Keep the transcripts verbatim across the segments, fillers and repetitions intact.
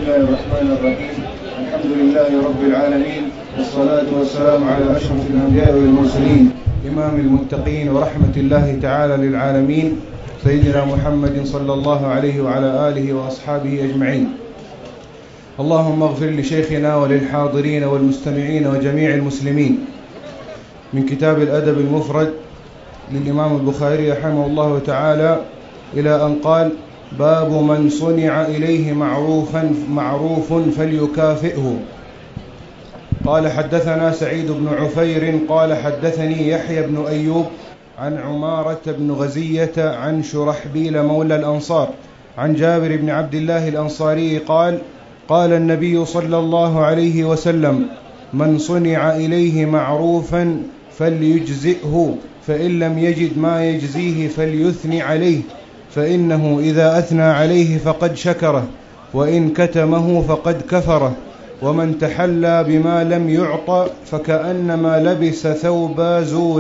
الله الرحمن الرحيم. الحمد لله رب العالمين، والصلاة والسلام على أشرف الأنبياء والمرسلين، إمام المتقين ورحمة الله تعالى للعالمين، سيدنا محمد صلى الله عليه وعلى آله وأصحابه أجمعين. اللهم اغفر لشيخنا وللحاضرين والمستمعين وجميع المسلمين. من كتاب الأدب المفرد للإمام البخاري رحمه الله تعالى إلى أن قال: باب من صنع إليه معروفا معروف فليكافئه. قال: حدثنا سعيد بن عفير قال حدثني يحيى بن أيوب عن عمارة بن غزية عن شرحبيل مولى الأنصار عن جابر بن عبد الله الأنصاري قال: قال النبي صلى الله عليه وسلم: من صنع إليه معروفا فليجزئه، فإن لم يجد ما يجزيه فليثني عليه، فإنه إذا أثنى عليه فقد شكره، وإن كتمه فقد كفره. ومن تحلى بما لم يعط فكأنما لبس ثوب زور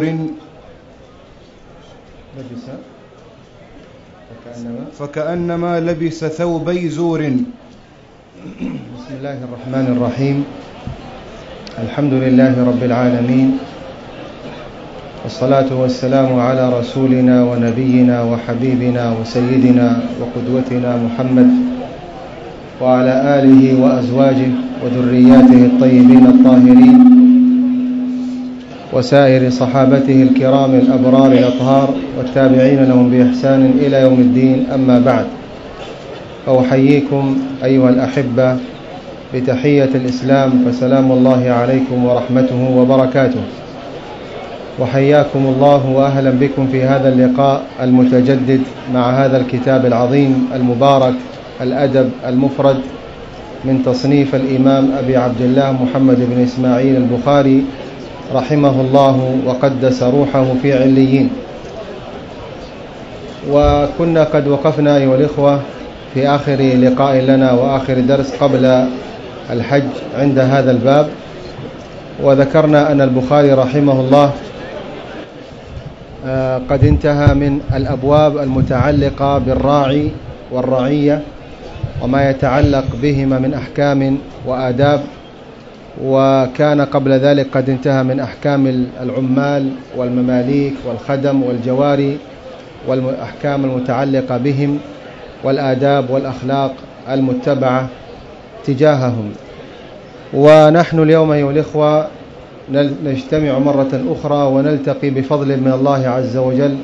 لبس فكأنما, فكأنما لبس ثوبي زور. بسم الله الرحمن الرحيم. الحمد لله رب العالمين، والصلاة والسلام على رسولنا ونبينا وحبيبنا وسيدنا وقدوتنا محمد وعلى آله وأزواجه وذرياته الطيبين الطاهرين وسائر صحابته الكرام الأبرار الأطهار والتابعين لهم بإحسان إلى يوم الدين. أما بعد، فأحييكم أيها الأحبة بتحية الإسلام، فسلام الله عليكم ورحمته وبركاته. وحياكم الله وأهلا بكم في هذا اللقاء المتجدد مع هذا الكتاب العظيم المبارك، الأدب المفرد، من تصنيف الإمام أبي عبد الله محمد بن إسماعيل البخاري رحمه الله وقدس روحه في عليين. وكنا قد وقفنا أيها الإخوة في آخر لقاء لنا وآخر درس قبل الحج عند هذا الباب، وذكرنا أن البخاري رحمه الله قد انتهى من الأبواب المتعلقة بالراعي والرعية وما يتعلق بهما من أحكام وآداب، وكان قبل ذلك قد انتهى من أحكام العمال والمماليك والخدم والجواري والأحكام المتعلقة بهم والآداب والأخلاق المتبعة تجاههم. ونحن اليوم أيها الإخوة نجتمع مرة أخرى ونلتقي بفضل من الله عز وجل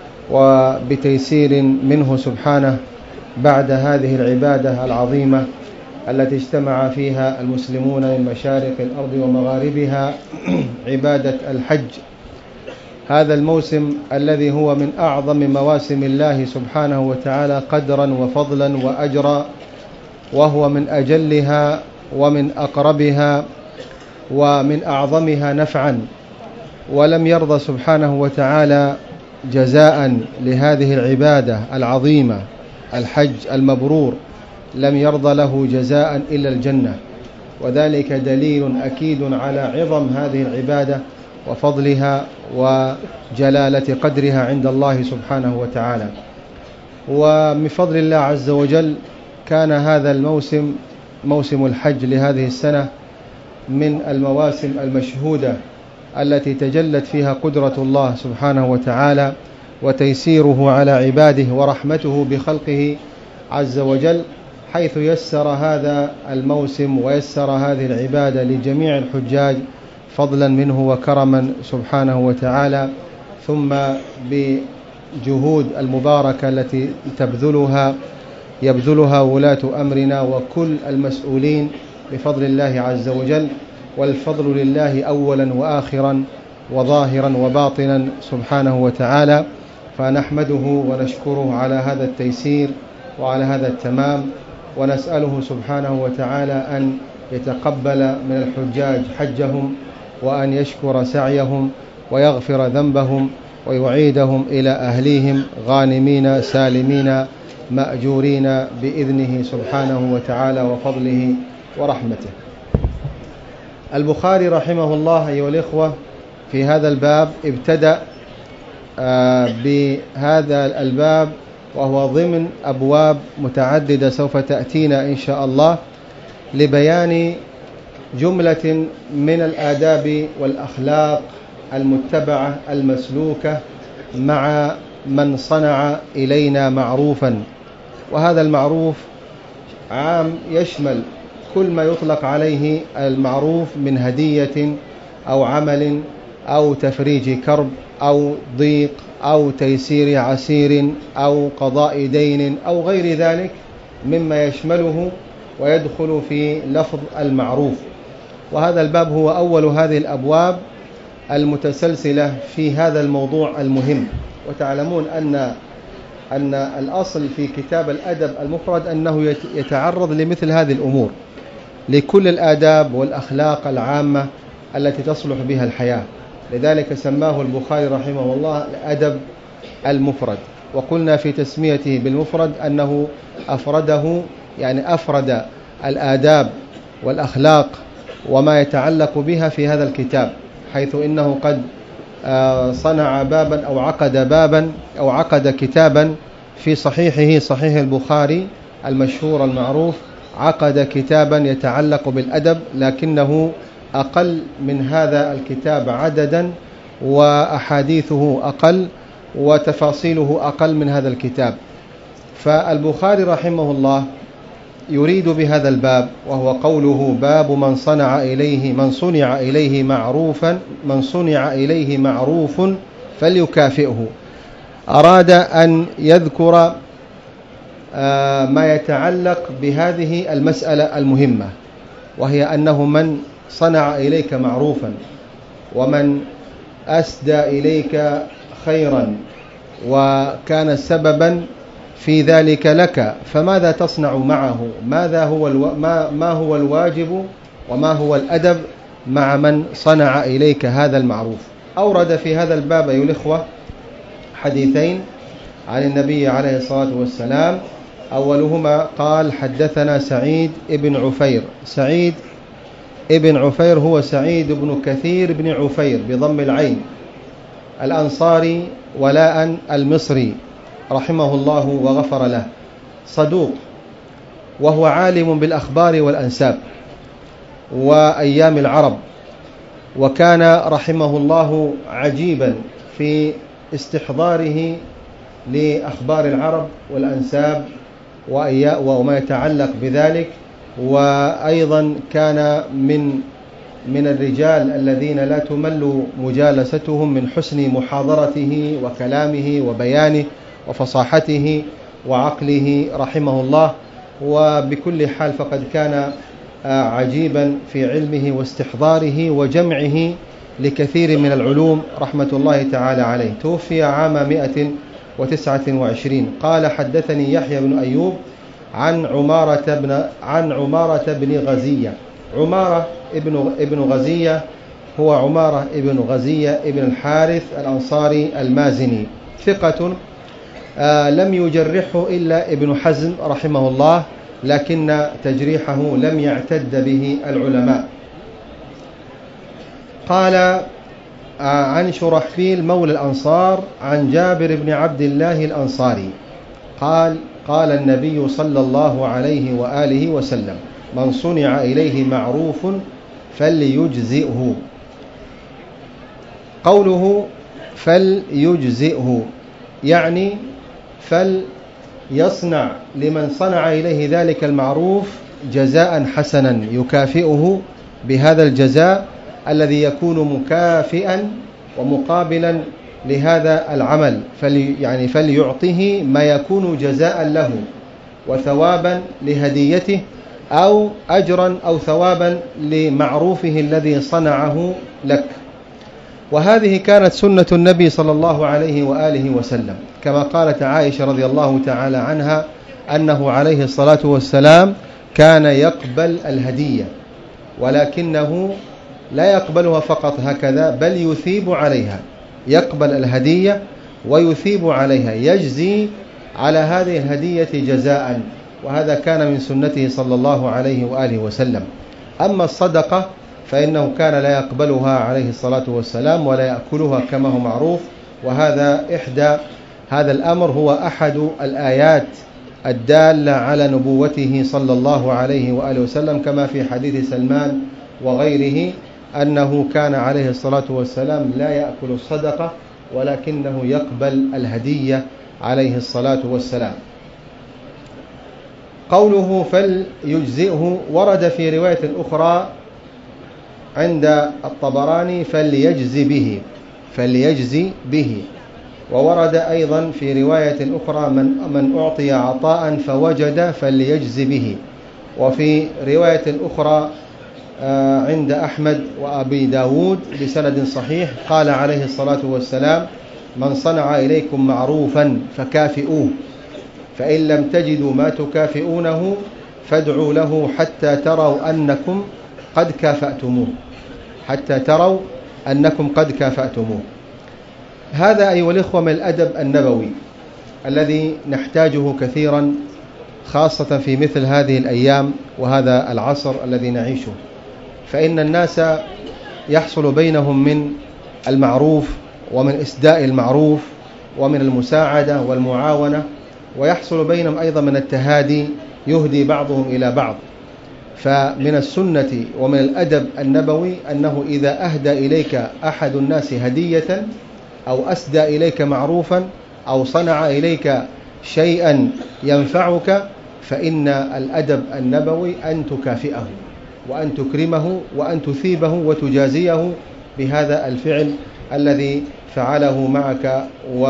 وبتيسير منه سبحانه بعد هذه العبادة العظيمة التي اجتمع فيها المسلمون من مشارق الأرض ومغاربها، عبادة الحج. هذا الموسم الذي هو من أعظم مواسم الله سبحانه وتعالى قدرا وفضلا وأجرا، وهو من أجلها ومن أقربها ومن أعظمها نفعا. ولم يرضى سبحانه وتعالى جزاء لهذه العبادة العظيمة الحج المبرور، لم يرضى له جزاء إلا الجنة، وذلك دليل أكيد على عظم هذه العبادة وفضلها وجلالة قدرها عند الله سبحانه وتعالى. ومن فضل الله عز وجل كان هذا الموسم، موسم الحج لهذه السنة، من المواسم المشهودة التي تجلت فيها قدرة الله سبحانه وتعالى وتيسيره على عباده ورحمته بخلقه عز وجل، حيث يسر هذا الموسم ويسر هذه العبادة لجميع الحجاج فضلا منه وكرما سبحانه وتعالى، ثم بجهود المباركة التي تبذلها يبذلها ولاة أمرنا وكل المسؤولين بفضل الله عز وجل. والفضل لله أولا وآخرا وظاهرا وباطنا سبحانه وتعالى، فنحمده ونشكره على هذا التيسير وعلى هذا التمام، ونسأله سبحانه وتعالى أن يتقبل من الحجاج حجهم، وأن يشكر سعيهم ويغفر ذنبهم ويعيدهم إلى أهليهم غانمين سالمين مأجورين بإذنه سبحانه وتعالى وفضله ورحمته. البخاري رحمه الله أيها الإخوة في هذا الباب ابتدأ بهذا الباب وهو ضمن أبواب متعددة سوف تأتينا إن شاء الله، لبيان جملة من الآداب والأخلاق المتبعة المسلوكة مع من صنع إلينا معروفا. وهذا المعروف عام يشمل كل ما يطلق عليه المعروف من هدية أو عمل أو تفريج كرب أو ضيق أو تيسير عسير أو قضاء دين أو غير ذلك مما يشمله ويدخل في لفظ المعروف. وهذا الباب هو أول هذه الأبواب المتسلسلة في هذا الموضوع المهم. وتعلمون أن أن الأصل في كتاب الأدب المفرد أنه يتعرض لمثل هذه الأمور، لكل الآداب والأخلاق العامة التي تصلح بها الحياة. لذلك سماه البخاري رحمه الله الأدب المفرد. وقلنا في تسميته بالمفرد أنه أفرده، يعني أفرد الآداب والأخلاق وما يتعلق بها في هذا الكتاب، حيث إنه قد صنع بابا أو عقد بابا أو عقد كتابا في صحيحه صحيح البخاري المشهور المعروف، عقد كتابا يتعلق بالأدب لكنه أقل من هذا الكتاب عددا وأحاديثه أقل وتفاصيله أقل من هذا الكتاب. فالبخاري رحمه الله يريد بهذا الباب، وهو قوله باب من صنع إليه من صنع إليه معروفا من صنع إليه معروف فليكافئه، أراد أن يذكر ما يتعلق بهذه المسألة المهمة، وهي أنه من صنع إليك معروفا ومن أسدى إليك خيرا وكان سببا في ذلك لك، فماذا تصنع معه؟ ماذا هو الو... ما... ما هو الواجب وما هو الأدب مع من صنع إليك هذا المعروف؟ أورد في هذا الباب أيها الإخوة حديثين عن النبي عليه الصلاة والسلام. أولهما قال حدثنا سعيد ابن عفير. سعيد ابن عفير هو سعيد بن كثير بن عفير بضم العين، الأنصاري ولاء المصري رحمه الله وغفر له، صدوق، وهو عالم بالأخبار والأنساب وأيام العرب، وكان رحمه الله عجيبا في استحضاره لأخبار العرب والأنساب وما يتعلق بذلك. وأيضا كان من من الرجال الذين لا تمل مجالستهم من حسن محاضرته وكلامه وبيانه وفصاحته وعقله رحمه الله. وبكل حال فقد كان عجيبا في علمه واستحضاره وجمعه لكثير من العلوم رحمة الله تعالى عليه. توفي عام مئة وتسعة وعشرين. قال حدثني يحيى بن أيوب عن عمارة بن عن عمارة بن غزية. عمارة ابن ابن غزية هو عمارة ابن غزية ابن الحارث الأنصاري المازني، ثقة آه لم يجرحه إلا ابن حزم رحمه الله، لكن تجريحه لم يعتد به العلماء. قال آه عن شرحبيل مولى الأنصار عن جابر بن عبد الله الأنصاري قال قال النبي صلى الله عليه وآله وسلم من صنع إليه معروف فليجزئه. قوله فليجزئه يعني فليصنع لمن صنع إليه ذلك المعروف جزاء حسنا يكافئه بهذا الجزاء الذي يكون مكافئا ومقابلا لهذا العمل، فلي يعني فليعطه ما يكون جزاء له وثوابا لهديته أو أجرا أو ثوابا لمعروفه الذي صنعه لك. وهذه كانت سنة النبي صلى الله عليه وآله وسلم، كما قالت عائشة رضي الله تعالى عنها أنه عليه الصلاة والسلام كان يقبل الهدية، ولكنه لا يقبلها فقط هكذا بل يثيب عليها، يقبل الهدية ويثيب عليها، يجزي على هذه الهدية جزاء، وهذا كان من سنته صلى الله عليه وآله وسلم. أما الصدقة فإنه كان لا يقبلها عليه الصلاة والسلام ولا يأكلها كما هو معروف، وهذا إحدى هذا الأمر هو أحد الآيات الدالة على نبوته صلى الله عليه وآله وسلم، كما في حديث سلمان وغيره أنه كان عليه الصلاة والسلام لا يأكل الصدقة ولكنه يقبل الهدية عليه الصلاة والسلام. قوله فليجزئه ورد في رواية أخرى عند الطبراني فليجزي به فليجزي به وورد أيضا في رواية أخرى من, من أعطي عطاء فوجد فليجزي به. وفي رواية أخرى عند أحمد وأبي داود بسند صحيح قال عليه الصلاة والسلام من صنع إليكم معروفا فكافئوه فإن لم تجدوا ما تكافئونه فادعوا له حتى تروا أنكم قد كافأتموه حتى تروا أنكم قد كافأتموه. هذا أيها الإخوة من الأدب النبوي الذي نحتاجه كثيرا، خاصة في مثل هذه الأيام وهذا العصر الذي نعيشه، فإن الناس يحصل بينهم من المعروف ومن إسداء المعروف ومن المساعدة والمعاونة، ويحصل بينهم أيضا من التهادي يهدي بعضهم إلى بعض. فمن السنة ومن الأدب النبوي أنه إذا أهدى إليك أحد الناس هدية أو أسدى إليك معروفا أو صنع إليك شيئا ينفعك فإن الأدب النبوي أن تكافئه وأن تكرمه وأن تثيبه وتجازيه بهذا الفعل الذي فعله معك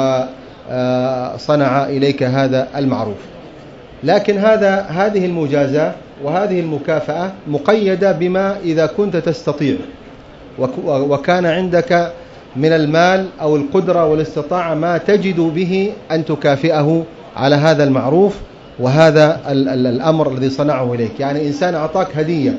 وصنع إليك هذا المعروف. لكن هذا هذه المجازاة وهذه المكافأة مقيدة بما إذا كنت تستطيع وكان عندك من المال أو القدرة والاستطاعة ما تجد به أن تكافئه على هذا المعروف وهذا الأمر الذي صنعه إليك. يعني إنسان أعطاك هدية،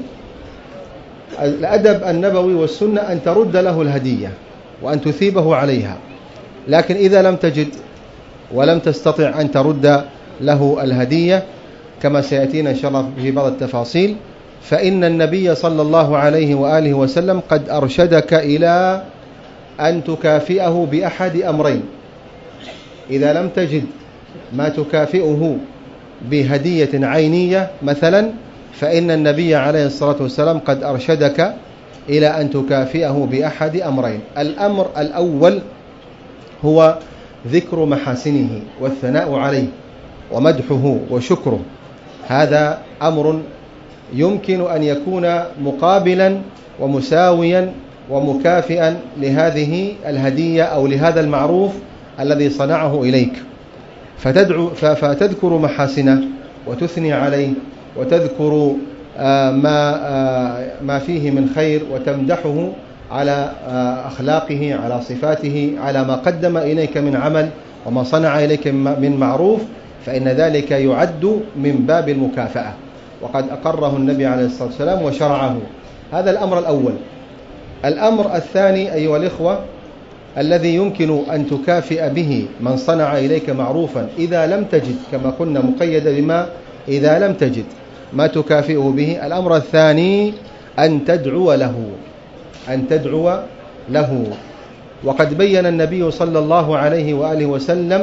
الأدب النبوي والسنة أن ترد له الهدية وأن تثيبه عليها. لكن إذا لم تجد ولم تستطع أن ترد له الهدية كما سيأتينا إن شاء الله في بعض التفاصيل، فإن النبي صلى الله عليه وآله وسلم قد أرشدك إلى أن تكافئه بأحد أمرين. إذا لم تجد ما تكافئه بهدية عينية مثلا، فإن النبي عليه الصلاة والسلام قد أرشدك إلى أن تكافئه بأحد أمرين. الأمر الأول هو ذكر محاسنه والثناء عليه ومدحه وشكره. هذا أمر يمكن أن يكون مقابلا ومساويا ومكافئا لهذه الهدية أو لهذا المعروف الذي صنعه إليك، فتدعو فتذكر محاسنه وتثني عليه وتذكر ما ما فيه من خير وتمدحه على أخلاقه على صفاته على ما قدم إليك من عمل وما صنع إليك من معروف، فإن ذلك يعد من باب المكافأة وقد أقره النبي عليه الصلاة والسلام وشرعه. هذا الأمر الأول. الأمر الثاني أيها الإخوة الذي يمكن أن تكافئ به من صنع إليك معروفا إذا لم تجد، كما قلنا مقيدة بما إذا لم تجد ما تكافئه به. الأمر الثاني أن تدعو له أن تدعو له وقد بين النبي صلى الله عليه وآله وسلم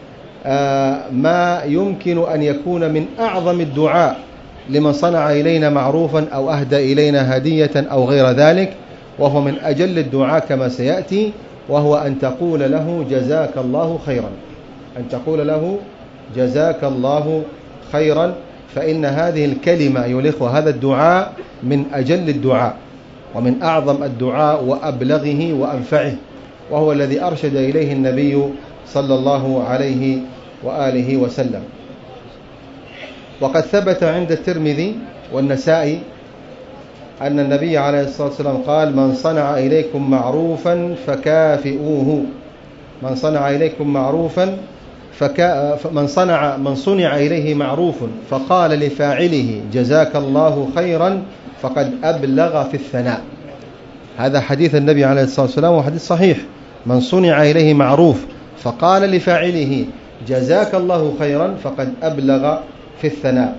ما يمكن أن يكون من أعظم الدعاء لمن صنع إلينا معروفا أو أهدى إلينا هدية أو غير ذلك، وهو من أجل الدعاء كما سيأتي، وهو أن تقول له جزاك الله خيرا أن تقول له جزاك الله خيرا فإن هذه الكلمة أيها الإخوة هذا الدعاء من أجل الدعاء ومن أعظم الدعاء وأبلغه وأنفعه، وهو الذي أرشد إليه النبي صلى الله عليه وآله وسلم. وقد ثبت عند الترمذي والنسائي أن النبي عليه الصلاة والسلام قال من صنع إليكم معروفا فكافئوه من صنع إليكم معروفا فكا من صنع من صنع إليه معروف فقال لفاعله جزاك الله خيرا فقد أبلغ في الثناء. هذا حديث النبي عليه الصلاة والسلام وحديث صحيح. من صنع إليه معروف فقال لفاعله جزاك الله خيرا فقد أبلغ في الثناء.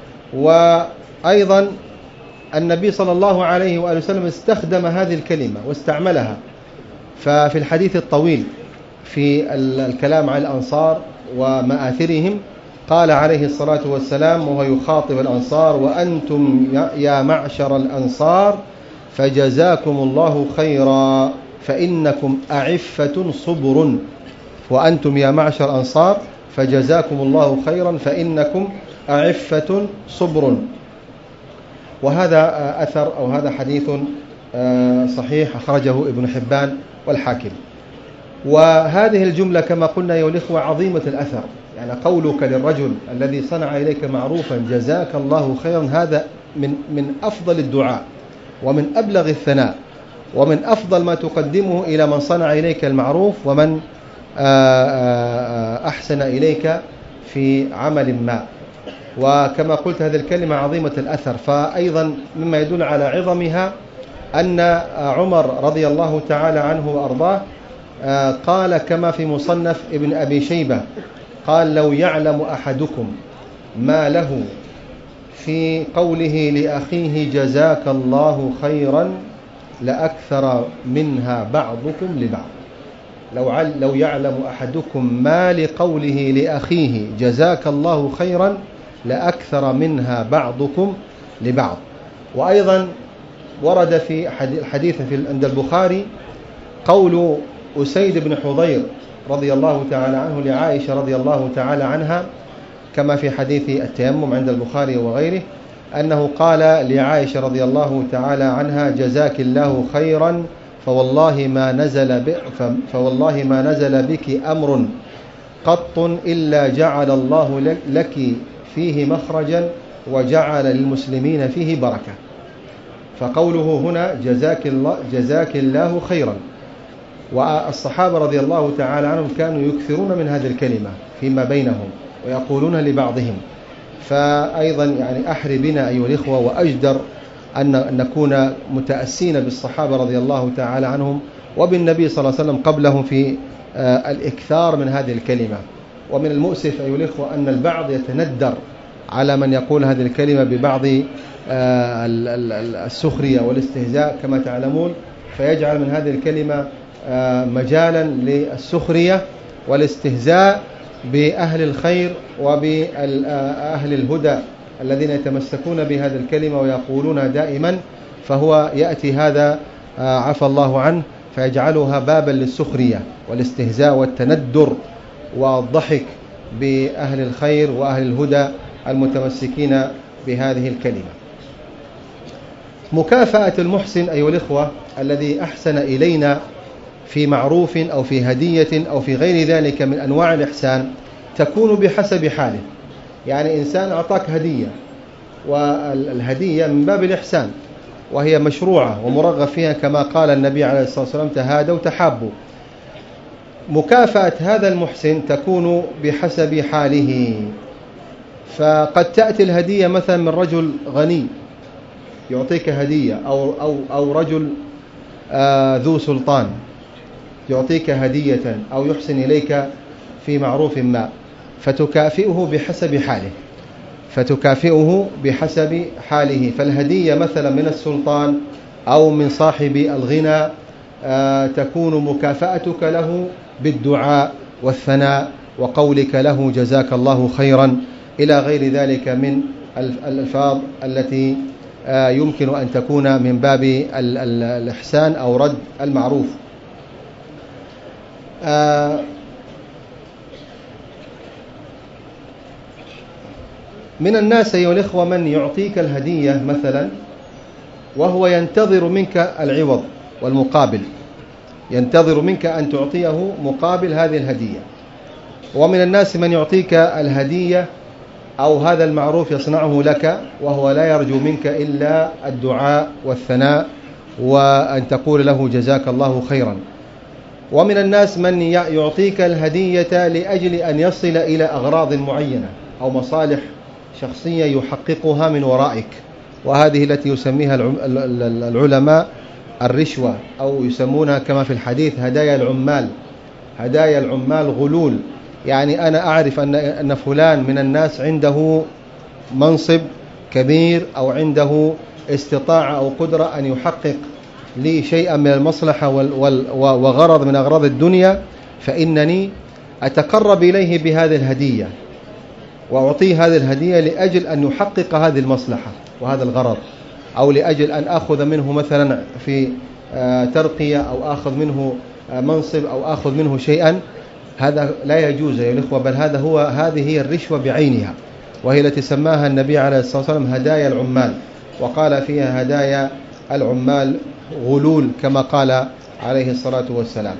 وأيضا النبي صلى الله عليه وآله وسلم استخدم هذه الكلمة واستعملها ففي الحديث الطويل في الكلام عن الأنصار ومآثرهم قال عليه الصلاة والسلام وهو يخاطب الأنصار: وأنتم يا معشر الأنصار فجزاكم الله خيرا فإنكم أعفة صبر. وأنتم يا معشر الأنصار فجزاكم الله خيرا فإنكم أعفة صبر. وهذا أثر أو هذا حديث صحيح أخرجه ابن حبان والحاكم. وهذه الجملة كما قلنا أيها الإخوة عظيمة الأثر، يعني قولك للرجل الذي صنع إليك معروفا جزاك الله خيرا هذا من من أفضل الدعاء ومن أبلغ الثناء ومن أفضل ما تقدمه إلى من صنع إليك المعروف ومن أحسن إليك في عمل ما. وكما قلت هذه الكلمة عظيمة الأثر. فأيضا مما يدل على عظمها أن عمر رضي الله تعالى عنه وأرضاه قال كما في مصنف ابن أبي شيبة قال: لو يعلم أحدكم ما له في قوله لأخيه جزاك الله خيرا لأكثر منها بعضكم لبعض. لو لو يعلم أحدكم ما لقوله لأخيه جزاك الله خيرا لأكثر منها بعضكم لبعض. وأيضا ورد في حديث في عند البخاري قول أسيد بن حضير رضي الله تعالى عنه لعائشة رضي الله تعالى عنها كما في حديث التيمم عند البخاري وغيره أنه قال لعائشة رضي الله تعالى عنها: جزاك الله خيرا فوالله ما نزل ب... فوالله ما نزل بك أمر قط إلا جعل الله لك فيه مخرجا وجعل للمسلمين فيه بركة. فقوله هنا جزاك الله, جزاك الله خيرا. والصحابة رضي الله تعالى عنهم كانوا يكثرون من هذه الكلمة فيما بينهم ويقولونها لبعضهم. فأيضا يعني أحري بنا أيها الإخوة وأجدر أن نكون متأسين بالصحابة رضي الله تعالى عنهم وبالنبي صلى الله عليه وسلم قبلهم في الإكثار من هذه الكلمة. ومن المؤسف أيها الإخوة أن البعض يتندر على من يقول هذه الكلمة ببعض السخرية والاستهزاء كما تعلمون، فيجعل من هذه الكلمة مجالا للسخرية والاستهزاء بأهل الخير وبأهل الهدى الذين يتمسكون بهذه الكلمة ويقولون دائما، فهو يأتي هذا عفى الله عنه فيجعلها بابا للسخرية والاستهزاء والتندر والضحك بأهل الخير وأهل الهدى المتمسكين بهذه الكلمة. مكافأة المحسن أيها الإخوة الذي أحسن إلينا في معروف أو في هدية أو في غير ذلك من أنواع الإحسان تكون بحسب حاله. يعني إنسان أعطاك هدية، والهدية من باب الإحسان وهي مشروعة ومرغب فيها كما قال النبي عليه الصلاة والسلام: تهادوا تحابوا. مكافأة هذا المحسن تكون بحسب حاله. فقد تأتي الهدية مثلا من رجل غني يعطيك هدية، أو, أو, أو رجل آه ذو سلطان يعطيك هدية أو يحسن إليك في معروف ما، فتكافئه بحسب حاله فتكافئه بحسب حاله. فالهدية مثلا من السلطان أو من صاحب الغنى آه تكون مكافأتك له بالدعاء والثناء وقولك له جزاك الله خيرا إلى غير ذلك من الألفاظ التي آه يمكن أن تكون من باب الإحسان أو رد المعروف. آه من الناس أيها الإخوة من يعطيك الهدية مثلا وهو ينتظر منك العوض والمقابل، ينتظر منك أن تعطيه مقابل هذه الهدية. ومن الناس من يعطيك الهدية أو هذا المعروف يصنعه لك وهو لا يرجو منك إلا الدعاء والثناء وأن تقول له جزاك الله خيرا. ومن الناس من يعطيك الهدية لأجل أن يصل إلى أغراض معينة أو مصالح شخصية يحققها من ورائك، وهذه التي يسميها العلماء الرشوة، أو يسمونها كما في الحديث هدايا العمال. هدايا العمال غلول، يعني أنا أعرف أن أن فلان من الناس عنده منصب كبير أو عنده استطاعة أو قدرة أن يحقق لي شيئا من المصلحة وغرض من أغراض الدنيا، فإنني أتقرب إليه بهذه الهدية وأعطيه هذه الهدية لأجل أن يحقق هذه المصلحة وهذا الغرض، أو لأجل أن أخذ منه مثلا في ترقية أو أخذ منه منصب أو أخذ منه شيئا، هذا لا يجوز يا الإخوة، بل هذا هو هذه هي الرشوة بعينها، وهي التي سماها النبي عليه الصلاة والسلام هدايا العمال، وقال فيها هدايا العمال غلول كما قال عليه الصلاة والسلام.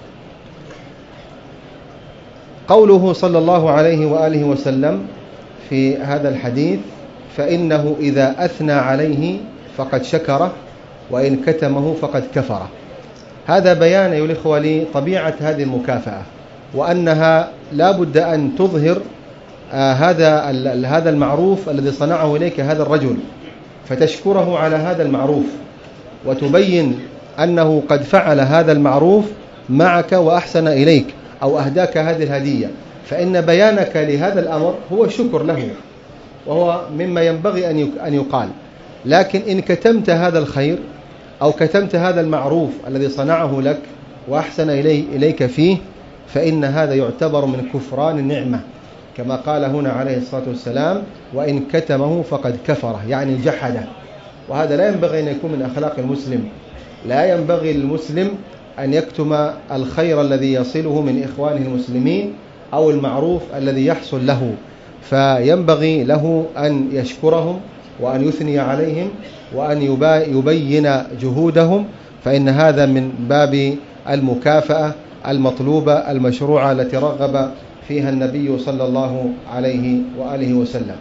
قوله صلى الله عليه وآله وسلم في هذا الحديث: فإنه إذا أثنى عليه فقد شكره وإن كتمه فقد كفره، هذا بيان أيها الإخوة لطبيعة هذه المكافأة، وأنها لا بد أن تظهر آه هذا هذا المعروف الذي صنعه إليك هذا الرجل، فتشكره على هذا المعروف، وتبين أنه قد فعل هذا المعروف معك وأحسن إليك أو أهداك هذه الهدية، فإن بيانك لهذا الأمر هو شكر له، وهو مما ينبغي أن يقال. لكن إن كتمت هذا الخير أو كتمت هذا المعروف الذي صنعه لك وأحسن إليه إليك فيه، فإن هذا يعتبر من كفران النعمة، كما قال هنا عليه الصلاة والسلام: وإن كتمه فقد كفره، يعني جحده. وهذا لا ينبغي أن يكون من أخلاق المسلم، لا ينبغي للمسلم أن يكتم الخير الذي يصله من إخوانه المسلمين أو المعروف الذي يحصل له، فينبغي له أن يشكرهم وأن يثني عليهم وأن يبين جهودهم، فإن هذا من باب المكافأة المطلوبة المشروعة التي رغب فيها النبي صلى الله عليه وآله وسلم.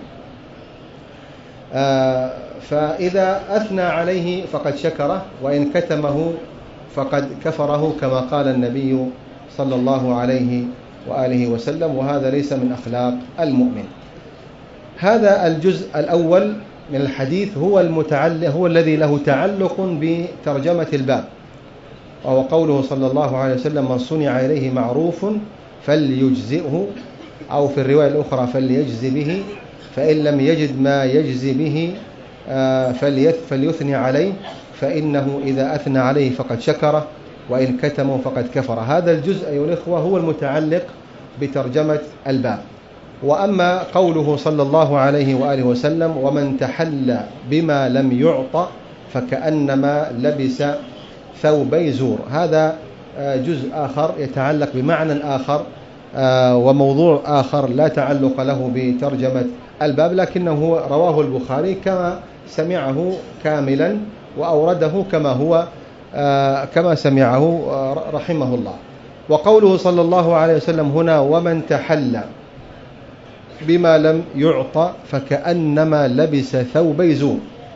آه فإذا أثنى عليه فقد شكره وإن كتمه فقد كفره، كما قال النبي صلى الله عليه وآله وسلم، وهذا ليس من أخلاق المؤمن. هذا الجزء الأول من الحديث هو المتعلق هو الذي له تعلق بترجمة الباب، وهو قوله صلى الله عليه وسلم: من صنع إليه معروف فليجزئه، أو في الرواية الأخرى فليجزي به، فإن لم يجد ما يجزي به فليثني عليه، فإنه إذا أثنى عليه فقد شكره وإن كتمه فقد كفر. هذا الجزء أيها الإخوة هو المتعلق بترجمة الباب. وأما قوله صلى الله عليه وآله وسلم: ومن تحلى بما لم يعط فكأنما لبس ثوبي زور، هذا جزء آخر يتعلق بمعنى آخر وموضوع آخر لا تعلق له بترجمة الباب، لكنه رواه البخاري كما سمعه كاملا وأورده كما هو كما سمعه رحمه الله. وقوله صلى الله عليه وسلم هنا: ومن تحلى بما لم يعط فكأنما لبس ثوبي زور،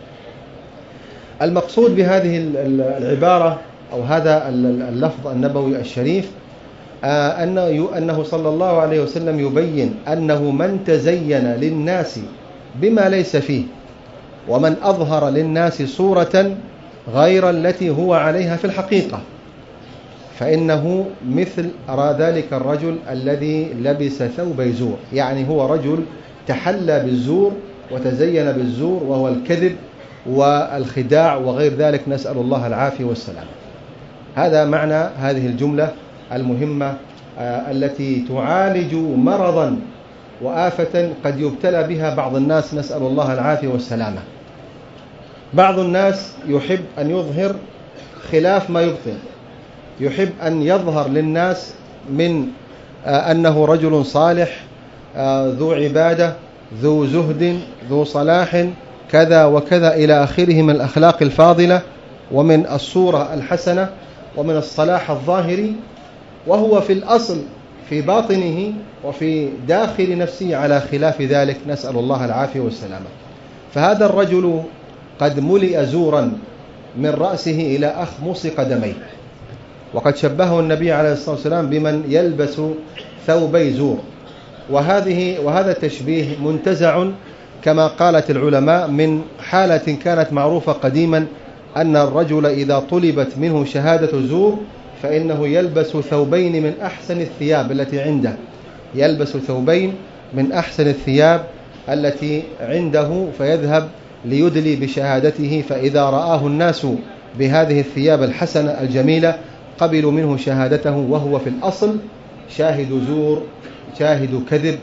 المقصود بهذه العبارة أو هذا اللفظ النبوي الشريف أنه صلى الله عليه وسلم يبين أنه من تزين للناس بما ليس فيه، ومن أظهر للناس صورة غير التي هو عليها في الحقيقة، فإنه مثل أرى ذلك الرجل الذي لبس ثوبي زور، يعني هو رجل تحلى بالزور وتزين بالزور، وهو الكذب والخداع وغير ذلك، نسأل الله العافية والسلام. هذا معنى هذه الجملة المهمة التي تعالج مرضا وآفة قد يبتلى بها بعض الناس، نسأل الله العافية والسلامة. بعض الناس يحب أن يظهر خلاف ما يبطن، يحب أن يظهر للناس من أنه رجل صالح ذو عبادة ذو زهد ذو صلاح كذا وكذا إلى آخره من الأخلاق الفاضلة ومن الصورة الحسنة ومن الصلاح الظاهري، وهو في الأصل في باطنه وفي داخل نفسه على خلاف ذلك، نسأل الله العافية والسلامة. فهذا الرجل قد ملئ زورا من رأسه إلى أخمص قدميه، وقد شبهه النبي عليه الصلاة والسلام بمن يلبس ثوبي زور، وهذه وهذا التشبيه منتزع كما قالت العلماء من حالة كانت معروفة قديما، أن الرجل إذا طلبت منه شهادة زور فإنه يلبس ثوبين من أحسن الثياب التي عنده، يلبس ثوبين من أحسن الثياب التي عنده، فيذهب ليدلي بشهادته، فإذا رآه الناس بهذه الثياب الحسنة الجميلة قبلوا منه شهادته، وهو في الأصل شاهد زور شاهد كذب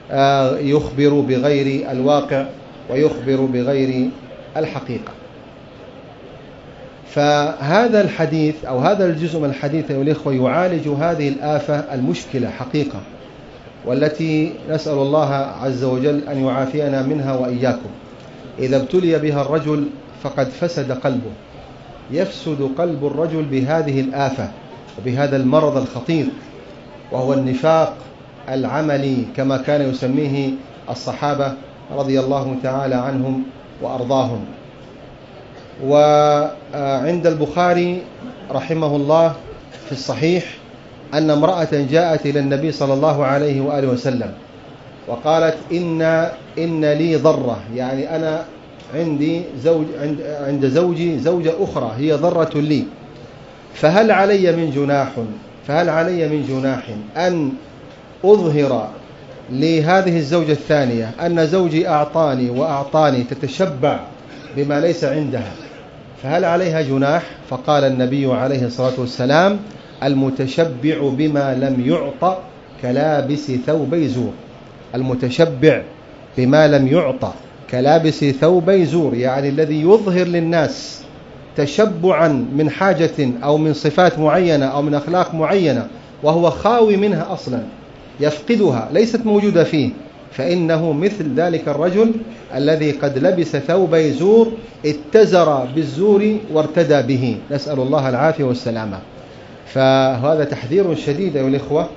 يخبر بغير الواقع ويخبر بغير الحقيقة. فهذا الحديث أو هذا الجزء من الحديث أيها الإخوة يعالج هذه الآفة المشكلة حقيقة، والتي نسأل الله عز وجل أن يعافينا منها وإياكم. إذا ابتلي بها الرجل فقد فسد قلبه، يفسد قلب الرجل بهذه الآفة وبهذا المرض الخطير، وهو النفاق العملي كما كان يسميه الصحابة رضي الله تعالى عنهم وأرضاهم. وعند البخاري رحمه الله في الصحيح أن امرأة جاءت إلى النبي صلى الله عليه وآله وسلم وقالت إن, إن لي ضرة، يعني أنا عندي زوج عند, عند زوجي زوجة أخرى هي ضرة لي، فهل علي من جناح فهل علي من جناح أن أظهر لهذه الزوجة الثانية أن زوجي أعطاني وأعطاني تتشبع بما ليس عندها، فهل عليها جناح؟ فقال النبي عليه الصلاة والسلام: المتشبع بما لم يعط كلابس ثوبي زور. المتشبع بما لم يعط كلابس ثوبي زور، يعني الذي يظهر للناس تشبعا من حاجة أو من صفات معينة أو من أخلاق معينة وهو خاوي منها أصلا، يفقدها، ليست موجودة فيه، فإنه مثل ذلك الرجل الذي قد لبس ثوبي زور، اتزر بالزور وارتدى به، نسأل الله العافية والسلامة. فهذا تحذير شديد أيها الإخوة،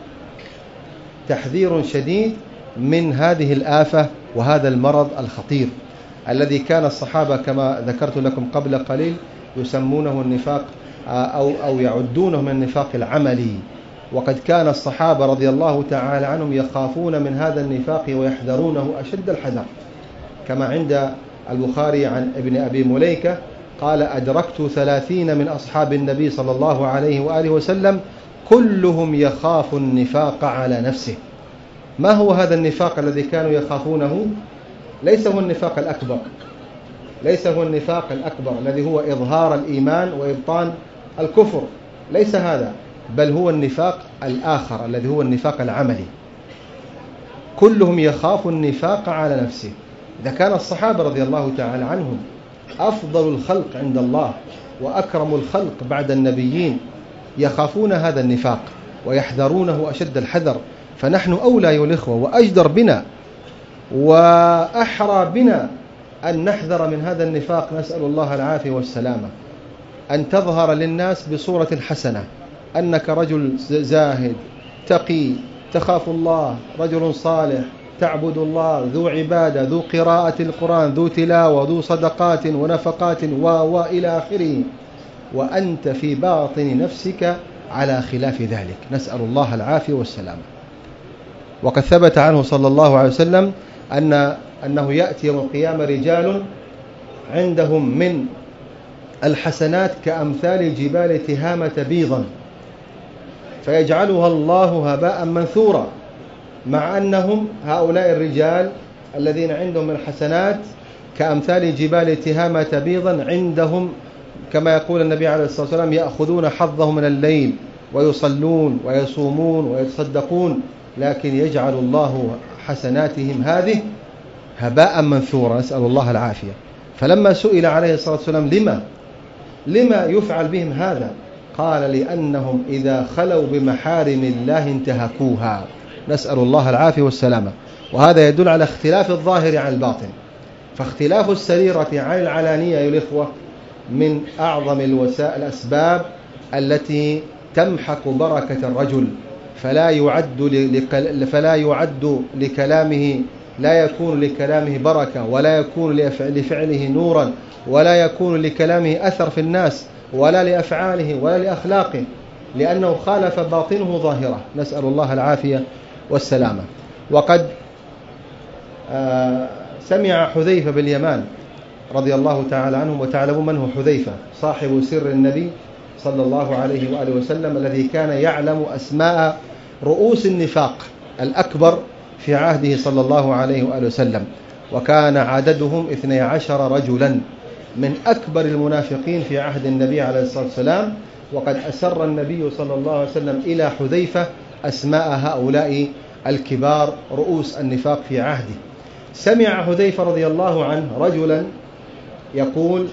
تحذير شديد من هذه الآفة وهذا المرض الخطير الذي كان الصحابة كما ذكرت لكم قبل قليل يسمونه النفاق أو, أو يعدونه من النفاق العملي. وقد كان الصحابة رضي الله تعالى عنهم يخافون من هذا النفاق ويحذرونه أشد الحذر، كما عند البخاري عن ابن أبي مليكة قال: أدركت ثلاثين من أصحاب النبي صلى الله عليه وآله وسلم كلهم يخاف النفاق على نفسه. ما هو هذا النفاق الذي كانوا يخافونه؟ ليس هو النفاق الأكبر، ليس هو النفاق الأكبر الذي هو إظهار الإيمان وإبطان الكفر، ليس هذا، بل هو النفاق الآخر الذي هو النفاق العملي. كلهم يخاف النفاق على نفسه. إذا كان الصحابة رضي الله تعالى عنهم أفضل الخلق عند الله وأكرم الخلق بعد النبيين يخافون هذا النفاق ويحذرونه أشد الحذر، فنحن أولى أيها الإخوة وأجدر بنا وأحرى بنا أن نحذر من هذا النفاق، نسأل الله العافية والسلامة. أن تظهر للناس بصورة حسنة أنك رجل زاهد تقي تخاف الله، رجل صالح تعبد الله، ذو عبادة، ذو قراءة القرآن، ذو تلاوة، ذو صدقات ونفقات و وإلى آخره، وأنت في باطن نفسك على خلاف ذلك، نسأل الله العافية والسلامة. وقد ثبت عنه صلى الله عليه وسلم أن أنه يأتي يوم القيامة رجال عندهم من الحسنات كأمثال جبال تهامة بيضا، فيجعلها الله هباء منثورا، مع أنهم هؤلاء الرجال الذين عندهم من الحسنات كأمثال جبال تهامة بيضا عندهم كما يقول النبي عليه الصلاة والسلام يأخذون حظهم من الليل ويصلون ويصومون ويتصدقون، لكن يجعل الله حسناتهم هذه هباء منثورا، نسأل الله العافية. فلما سئل عليه الصلاة والسلام لما لما يفعل بهم هذا، قال: لأنهم إذا خلوا بمحارم الله انتهكوها، نسأل الله العافية والسلامة. وهذا يدل على اختلاف الظاهر عن الباطن، فاختلاف السريرة عن العلانية يا الإخوة من أعظم الوسائل الأسباب التي تمحق بركة الرجل، فلا يعد فلا يعد لكلامه لا يكون لكلامه بركة، ولا يكون لفعله نورا، ولا يكون لكلامه أثر في الناس، ولا لأفعاله ولا لأخلاقه، لأنه خالف باطنه ظاهرة، نسأل الله العافية والسلامة. وقد سمع حذيفة باليمان رضي الله تعالى عنه، وتعلمون من هو حذيفة، صاحب سر النبي صلى الله عليه وآله وسلم، الذي كان يعلم أسماء رؤوس النفاق الأكبر في عهده صلى الله عليه وآله وسلم، وكان عددهم اثني عشر رجلا من أكبر المنافقين في عهد النبي عليه الصلاة والسلام. وقد أسر النبي صلى الله عليه وسلم إلى حذيفة أسماء هؤلاء الكبار رؤوس النفاق في عهده. سمع حذيفة رضي الله عنه رجلا يقول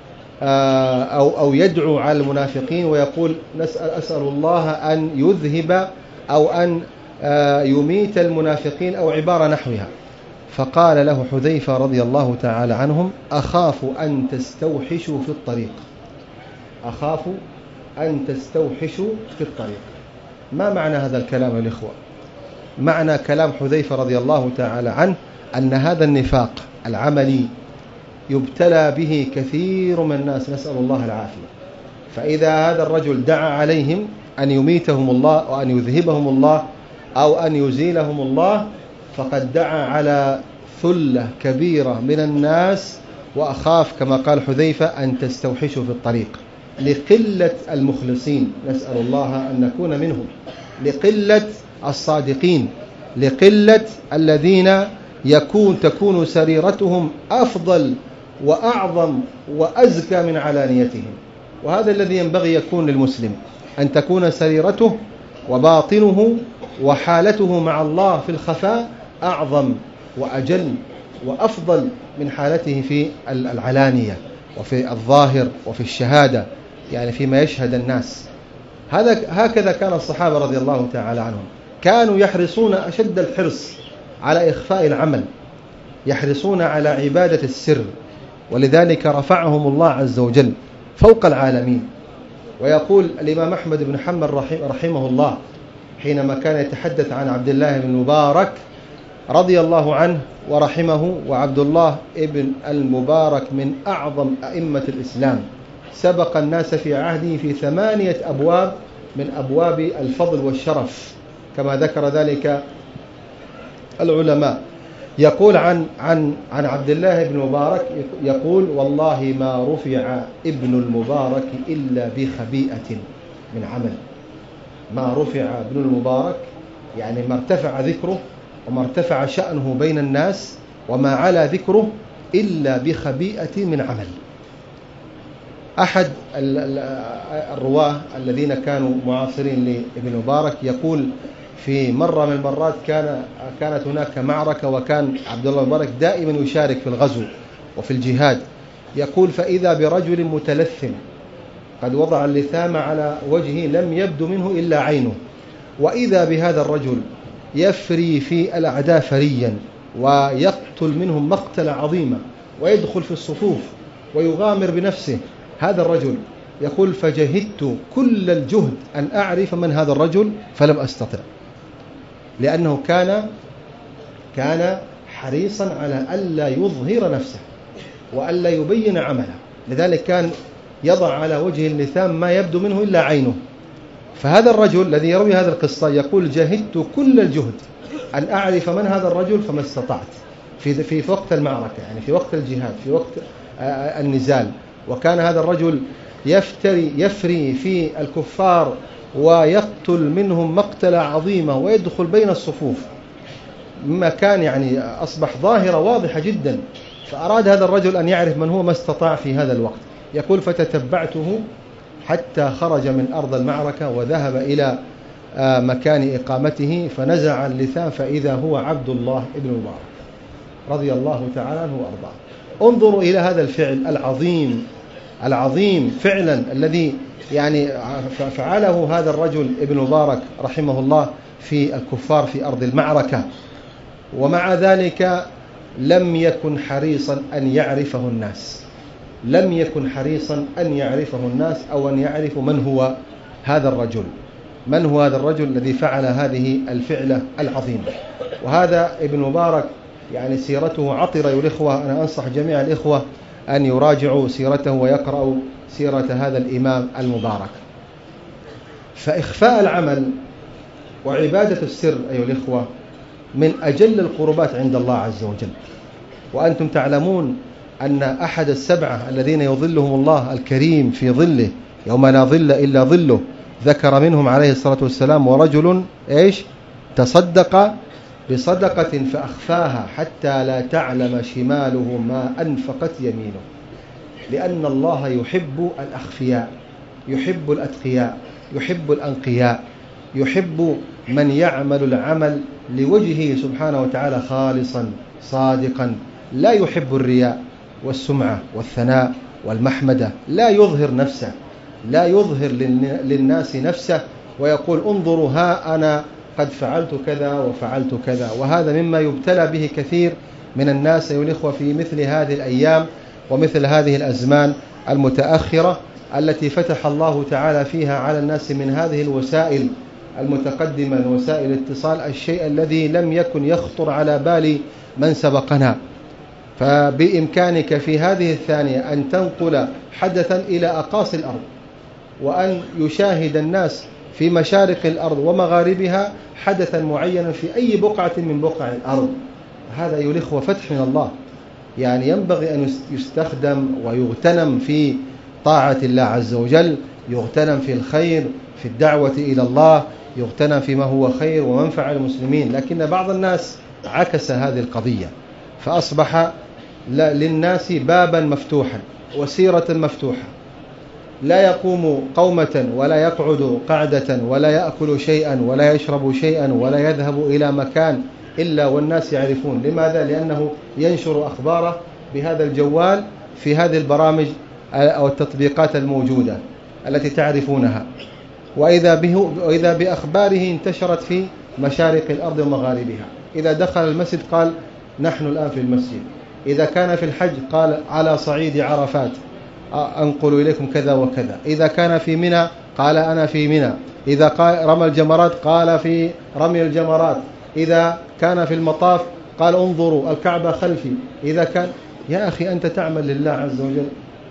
أو أو يدعو على المنافقين ويقول نسأل أسأل الله أن يذهب أو أن يميت المنافقين أو عبارة نحوها. فقال له حذيفة رضي الله تعالى عنهم: أخاف أن تستوحشوا في الطريق، أخاف أن تستوحشوا في الطريق. ما معنى هذا الكلام يا الإخوة؟ معنى كلام حذيفة رضي الله تعالى عنه أن هذا النفاق العملي يبتلى به كثير من الناس، نسأل الله العافية. فإذا هذا الرجل دعا عليهم أن يميتهم الله وأن يذهبهم الله أو أن يزيلهم الله، فقد دعا على ثلة كبيرة من الناس. وأخاف كما قال حذيفة أن تستوحشوا في الطريق لقلة المخلصين، نسأل الله أن نكون منهم، لقلة الصادقين، لقلة الذين يكون تكون سريرتهم أفضل وأعظم وأزكى من علانيتهم. وهذا الذي ينبغي يكون للمسلم، أن تكون سريرته وباطنه وحالته مع الله في الخفاء أعظم وأجل وأفضل من حالته في العلانية وفي الظاهر وفي الشهادة، يعني فيما يشهد الناس. هذا هكذا كان الصحابة رضي الله تعالى عنهم، كانوا يحرصون أشد الحرص على إخفاء العمل، يحرصون على عبادة السر، ولذلك رفعهم الله عز وجل فوق العالمين. ويقول الإمام أحمد بن حنبل رحمه الله حينما كان يتحدث عن عبد الله بن المبارك رضي الله عنه ورحمه: وعبد الله ابن المبارك من أعظم أئمة الإسلام، سبق الناس في عهده في ثمانية أبواب من أبواب الفضل والشرف، كما ذكر ذلك العلماء. يقول عن عن عن عبد الله بن المبارك، يقول: والله ما رفع ابن المبارك إلا بخبيئة من عمل. ما رفع ابن المبارك يعني ما ارتفع ذكره وما ارتفع شأنه بين الناس وما علا ذكره إلا بخبيئة من عمل. أحد الرواه الذين كانوا معاصرين لابن مبارك يقول: في مرة من المرات كان كانت هناك معركة، وكان عبد الله المبارك دائما يشارك في الغزو وفي الجهاد. يقول: فإذا برجل متلثم قد وضع اللثام على وجهه لم يبدو منه إلا عينه، وإذا بهذا الرجل يفري في الأعداء فريا ويقتل منهم مقتل عظيما ويدخل في الصفوف ويغامر بنفسه. هذا الرجل يقول: فجهدت كل الجهد أن أعرف من هذا الرجل فلم أستطع، لأنه كان كان حريصا على ألا يظهر نفسه وألا يبين عمله، لذلك كان يضع على وجه اللثام ما يبدو منه إلا عينه. فهذا الرجل الذي يروي هذا القصة يقول: جهدت كل الجهد أن أعرف من هذا الرجل فما استطعت في في وقت المعركة، يعني في وقت الجهاد، في وقت النزال. وكان هذا الرجل يفتري يفري في الكفار ويقتل منهم مقتلة عظيمة ويدخل بين الصفوف، مما كان يعني أصبح ظاهرة واضحة جدا. فأراد هذا الرجل أن يعرف من هو، ما استطاع في هذا الوقت. يقول: فتتبعته حتى خرج من أرض المعركة وذهب إلى مكان إقامته، فنزع اللثام فإذا هو عبد الله بن مبارك رضي الله تعالى عنه وأرضاه. انظروا إلى هذا الفعل العظيم العظيم فعلا الذي يعني فعله هذا الرجل ابن مبارك رحمه الله في الكفار في أرض المعركة، ومع ذلك لم يكن حريصا أن يعرفه الناس، لم يكن حريصا أن يعرفه الناس أو أن يعرفوا من هو هذا الرجل، من هو هذا الرجل الذي فعل هذه الفعلة العظيمة. وهذا ابن مبارك يعني سيرته عطرة يا الإخوة. أنا أنصح جميع الإخوة أن يراجعوا سيرته ويقرأوا سيرة هذا الإمام المبارك. فإخفاء العمل وعبادة السر أيها الإخوة من أجل القربات عند الله عز وجل. وأنتم تعلمون أن أحد السبعة الذين يظلهم الله الكريم في ظله يوم لا ظل إلا ظله، ذكر منهم عليه الصلاة والسلام: ورجل إيش تصدق بصدقة فأخفاها حتى لا تعلم شماله ما أنفقت يمينه. لأن الله يحب الأخفياء، يحب الأتقياء، يحب الأنقياء، يحب من يعمل العمل لوجهه سبحانه وتعالى خالصا صادقا، لا يحب الرياء والسمعة والثناء والمحمدة، لا يظهر نفسه، لا يظهر للناس نفسه ويقول انظروا ها أنا قد فعلت كذا وفعلت كذا. وهذا مما يبتلى به كثير من الناس أيها الإخوة في مثل هذه الأيام ومثل هذه الأزمان المتأخرة التي فتح الله تعالى فيها على الناس من هذه الوسائل المتقدمة، وسائل الاتصال، الشيء الذي لم يكن يخطر على بال من سبقنا. فبإمكانك في هذه الثانية أن تنقل حدثا إلى أقاصي الأرض، وأن يشاهد الناس في مشارق الأرض ومغاربها حدثا معينا في أي بقعة من بقع الأرض. هذا أيها الإخوة فتح من الله، يعني ينبغي أن يستخدم ويغتنم في طاعة الله عز وجل، يغتنم في الخير، في الدعوة إلى الله، يغتنم فيما هو خير ومنفع المسلمين. لكن بعض الناس عكس هذه القضية، فأصبح للناس بابا مفتوحا وسيرة مفتوحة، لا يقوم قومة ولا يقعد قعدة ولا يأكل شيئا ولا يشرب شيئا ولا يذهب إلى مكان إلا والناس يعرفون. لماذا؟ لأنه ينشر أخباره بهذا الجوال في هذه البرامج أو التطبيقات الموجودة التي تعرفونها، وإذا, به وإذا بأخباره انتشرت في مشارق الأرض ومغاربها. إذا دخل المسجد قال نحن الآن في المسجد، إذا كان في الحج قال على صعيد عرفات أنقل إليكم كذا وكذا، إذا كان في منى قال أنا في منى، إذا رمى الجمرات قال في رمي الجمرات، إذا كان في المطاف قال انظروا الكعبة خلفي. إذا كان يا أخي أنت تعمل لله عز وجل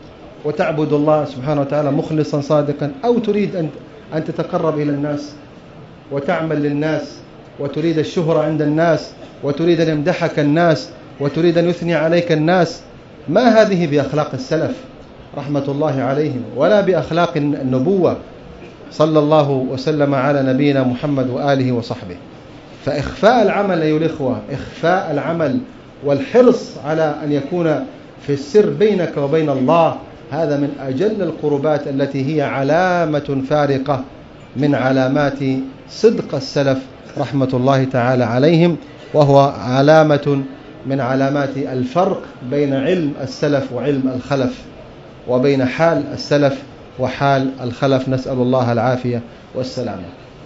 وتعبد الله سبحانه وتعالى مخلصا صادقا، أو تريد أن أن تتقرب إلى الناس وتعمل للناس وتريد الشهرة عند الناس وتريد أن يمدحك الناس وتريد أن يثني عليك الناس؟ ما هذه بأخلاق السلف رحمة الله عليهم، ولا بأخلاق النبوة صلى الله وسلم على نبينا محمد وآله وصحبه. فإخفاء العمل أيها الإخوة، إخفاء العمل والحرص على أن يكون في السر بينك وبين الله، هذا من أجل القربات التي هي علامة فارقة من علامات صدق السلف رحمة الله تعالى عليهم، وهو علامة من علامات الفرق بين علم السلف وعلم الخلف، وبين حال السلف وحال الخلف، نسأل الله العافية والسلامة.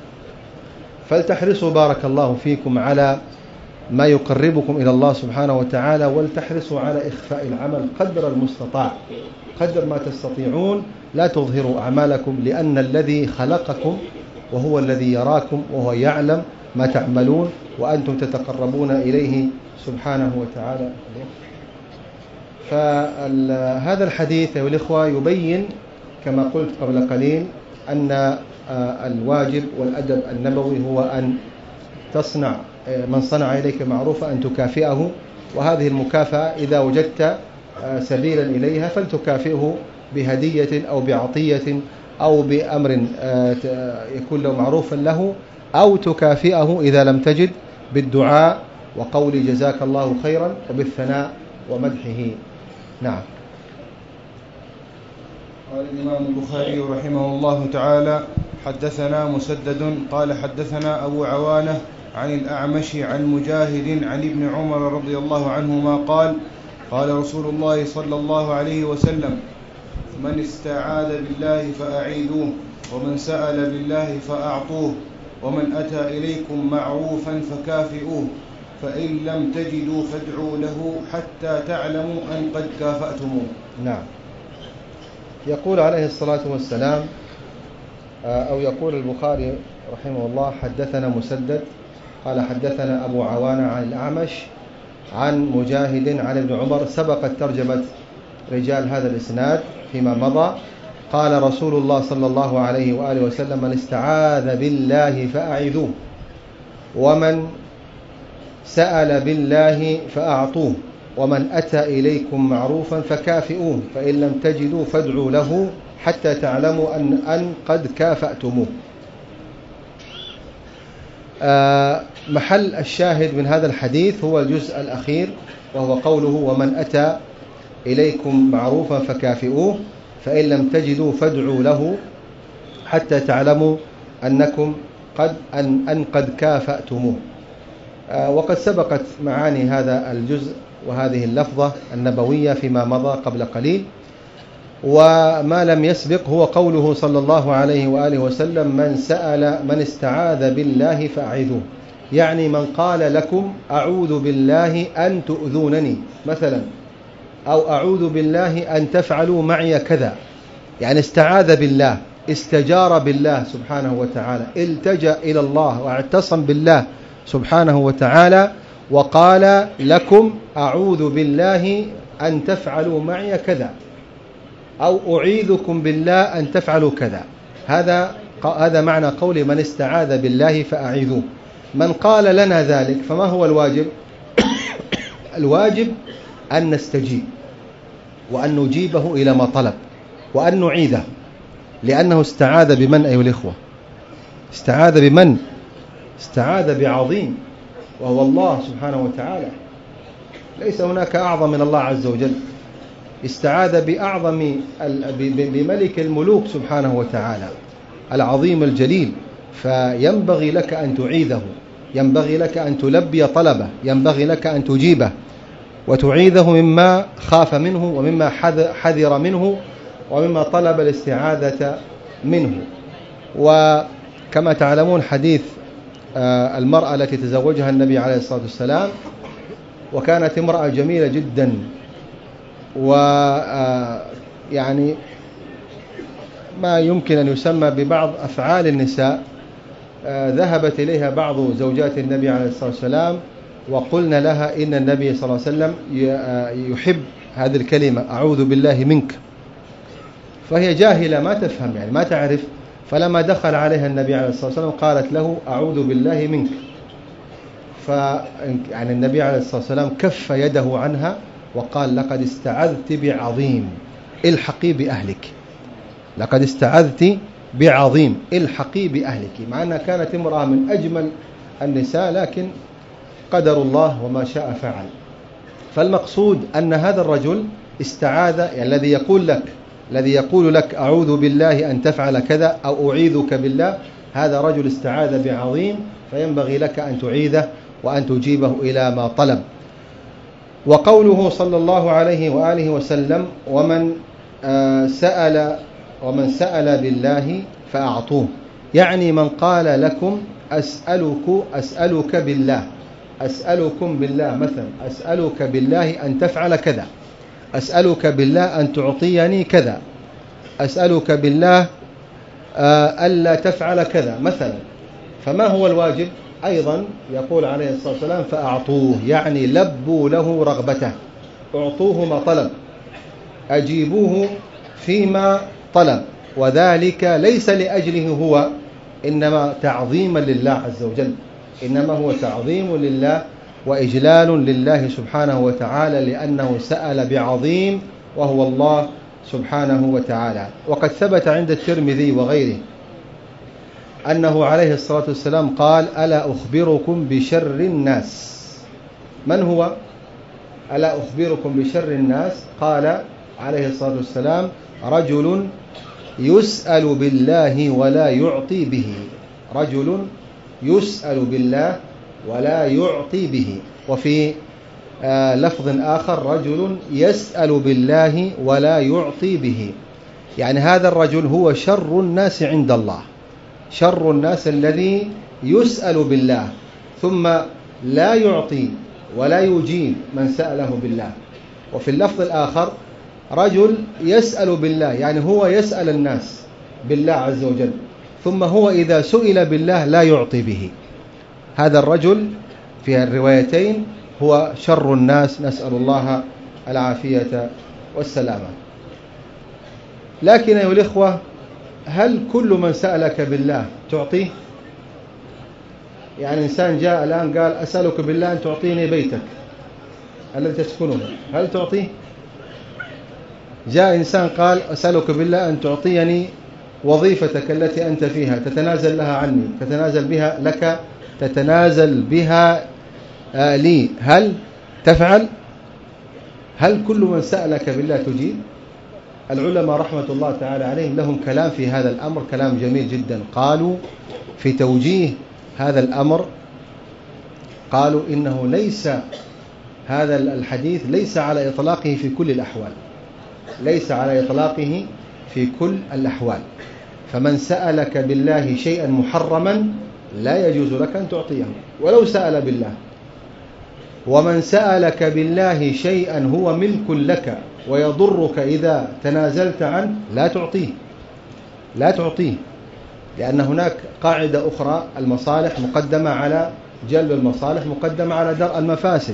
فلتحرصوا بارك الله فيكم على ما يقربكم إلى الله سبحانه وتعالى، ولتحرصوا على إخفاء العمل قدر المستطاع، قدر ما تستطيعون. لا تظهروا أعمالكم، لأن الذي خلقكم وهو الذي يراكم وهو يعلم ما تعملون وأنتم تتقربون إليه سبحانه وتعالى. فهذا الحديث يا الإخوة يبين كما قلت قبل قليل أن الواجب والأدب النبوي هو أن تصنع من صنع إليك معروفا أن تكافئه، وهذه المكافأة إذا وجدت سبيلا إليها فلتكافئه بهدية أو بعطية أو بأمر يكون له معروفا له، أو تكافئه إذا لم تجد بالدعاء وقول جزاك الله خيرا وبالثناء ومدحه. نعم. قال الإمام البخاري رحمه الله تعالى: حدثنا مسدد قال حدثنا أبو عوانة عن الأعمش عن مجاهد عن ابن عمر رضي الله عنهما قال: قال رسول الله صلى الله عليه وسلم: من استعاذ بالله فأعيذوه، ومن سأل بالله فأعطوه، ومن أتى إليكم معروفا فكافئوه، فإن لم تجدوا فادعوا له حتى تعلموا أن قد كافأتموه. نعم. يقول عليه الصلاة والسلام، أو يقول البخاري رحمه الله: حدثنا مسدد قال حدثنا أبو عوانة عن الأعمش عن مجاهد عن ابن عمر. سبقت ترجمة رجال هذا الإسناد فيما مضى. قال رسول الله صلى الله عليه وآله وسلم: من استعاذ بالله فأعذوه، ومن سأل بالله فأعطوه، ومن أتى إليكم معروفا فكافئوه، فإن لم تجدوا فادعوا له حتى تعلموا أن, أن قد كافأتموه. آه محل الشاهد من هذا الحديث هو الجزء الأخير، وهو قوله: ومن أتى إليكم معروفا فكافئوه، فإن لم تجدوا فادعوا له حتى تعلموا أنكم قد أن, أن قد كافأتموه. وقد سبقت معاني هذا الجزء وهذه اللفظة النبوية فيما مضى قبل قليل. وما لم يسبق هو قوله صلى الله عليه وآله وسلم: من سأل من استعاذ بالله فأعيذوه، يعني من قال لكم أعوذ بالله أن تؤذونني مثلا، أو أعوذ بالله أن تفعلوا معي كذا، يعني استعاذ بالله، استجار بالله سبحانه وتعالى، التجأ إلى الله واعتصم بالله سبحانه وتعالى، وقال لكم أعوذ بالله أن تفعلوا معي كذا، أو أعيذكم بالله أن تفعلوا كذا. هذا هذا معنى قول من استعاذ بالله فأعيذوه. من قال لنا ذلك فما هو الواجب؟ الواجب أن نستجيب، وأن نجيبه إلى ما طلب، وأن نعيذه، لأنه استعاذ بمن أيها الإخوة؟ استعاذ بمن؟ استعاذ بعظيم، وهو الله سبحانه وتعالى، ليس هناك أعظم من الله عز وجل. استعاذ بأعظم بملك الملوك سبحانه وتعالى العظيم الجليل، فينبغي لك أن تعيذه، ينبغي لك أن تلبي طلبه، ينبغي لك أن تجيبه وتعيذه مما خاف منه، ومما حذر منه، ومما طلب الاستعاذة منه. وكما تعلمون حديث المرأة التي تزوجها النبي عليه الصلاة والسلام، وكانت امرأة جميلة جدا، ويعني ما يمكن أن يسمى ببعض أفعال النساء. ذهبت إليها بعض زوجات النبي عليه الصلاة والسلام وقلنا لها إن النبي صلى الله عليه وسلم يحب هذه الكلمة أعوذ بالله منك، فهي جاهلة ما تفهم، يعني ما تعرف. فلما دخل عليها النبي عليه الصلاة والسلام قالت له أعوذ بالله منك، فيعني النبي عليه الصلاة والسلام كف يده عنها وقال: لقد استعذت بعظيم، الحقي بأهلك، لقد استعذت بعظيم، الحقي بأهلك. مع أنها كانت امرأة من أجمل النساء، لكن قدر الله وما شاء فعل. فالمقصود أن هذا الرجل استعاذ، يعني الذي يقول لك الذي يقول لك أعوذ بالله أن تفعل كذا أو أعيذك بالله، هذا رجل استعاذ بعظيم، فينبغي لك أن تعيذه وأن تجيبه إلى ما طلب. وقوله صلى الله عليه وآله وسلم: ومن سأل ومن سأل بالله فأعطوه، يعني من قال لكم أسألك أسألك بالله، أسألكم بالله، مثلا أسألك بالله أن تفعل كذا، أسألك بالله أن تعطيني كذا، أسألك بالله ألا تفعل كذا مثلا. فما هو الواجب؟ أيضا يقول عليه الصلاة والسلام: فأعطوه، يعني لبوا له رغبته، أعطوه ما طلب، أجيبوه فيما طلب، وذلك ليس لأجله هو، إنما تعظيما لله عز وجل، إنما هو تعظيم لله وإجلال لله سبحانه وتعالى، لأنه سأل بعظيم وهو الله سبحانه وتعالى. وقد ثبت عند الترمذي وغيره أنه عليه الصلاة والسلام قال: ألا أخبركم بشر الناس؟ من هو؟ ألا أخبركم بشر الناس؟ قال عليه الصلاة والسلام: رجل يسأل بالله ولا يعطي به، رجل يسأل بالله ولا يعطي به. وفي آه لفظ آخر: رجل يسأل بالله ولا يعطي به، يعني هذا الرجل هو شر الناس عند الله، شر الناس الذي يسأل بالله ثم لا يعطي ولا يجيب من سأله بالله. وفي اللفظ الآخر: رجل يسأل بالله، يعني هو يسأل الناس بالله عز وجل، ثم هو إذا سئل بالله لا يعطي به. هذا الرجل في الروايتين هو شر الناس، نسأل الله العافية والسلامة. لكن أيها الإخوة، هل كل من سألك بالله تعطيه؟ يعني إنسان جاء الآن قال: أسألك بالله أن تعطيني بيتك الذي تسكنه، هل تعطيه؟ جاء إنسان قال: أسألك بالله أن تعطيني وظيفتك التي أنت فيها، تتنازل لها عني، تتنازل بها لك، تتنازل بها آه لي، هل تفعل؟ هل كل من سألك بالله تجيب؟ العلماء رحمة الله تعالى عليهم لهم كلام في هذا الأمر، كلام جميل جدا. قالوا في توجيه هذا الأمر: قالوا إنه ليس هذا الحديث ليس على إطلاقه في كل الأحوال، ليس على إطلاقه في كل الأحوال. فمن سألك بالله شيئا محرما لا يجوز لك أن تعطيه ولو سأل بالله، ومن سألك بالله شيئا هو ملك لك ويضرك إذا تنازلت عنه لا تعطيه، لا تعطيه، لأن هناك قاعدة أخرى: المصالح مقدمة على جلب المصالح، مقدمة على درء المفاسد.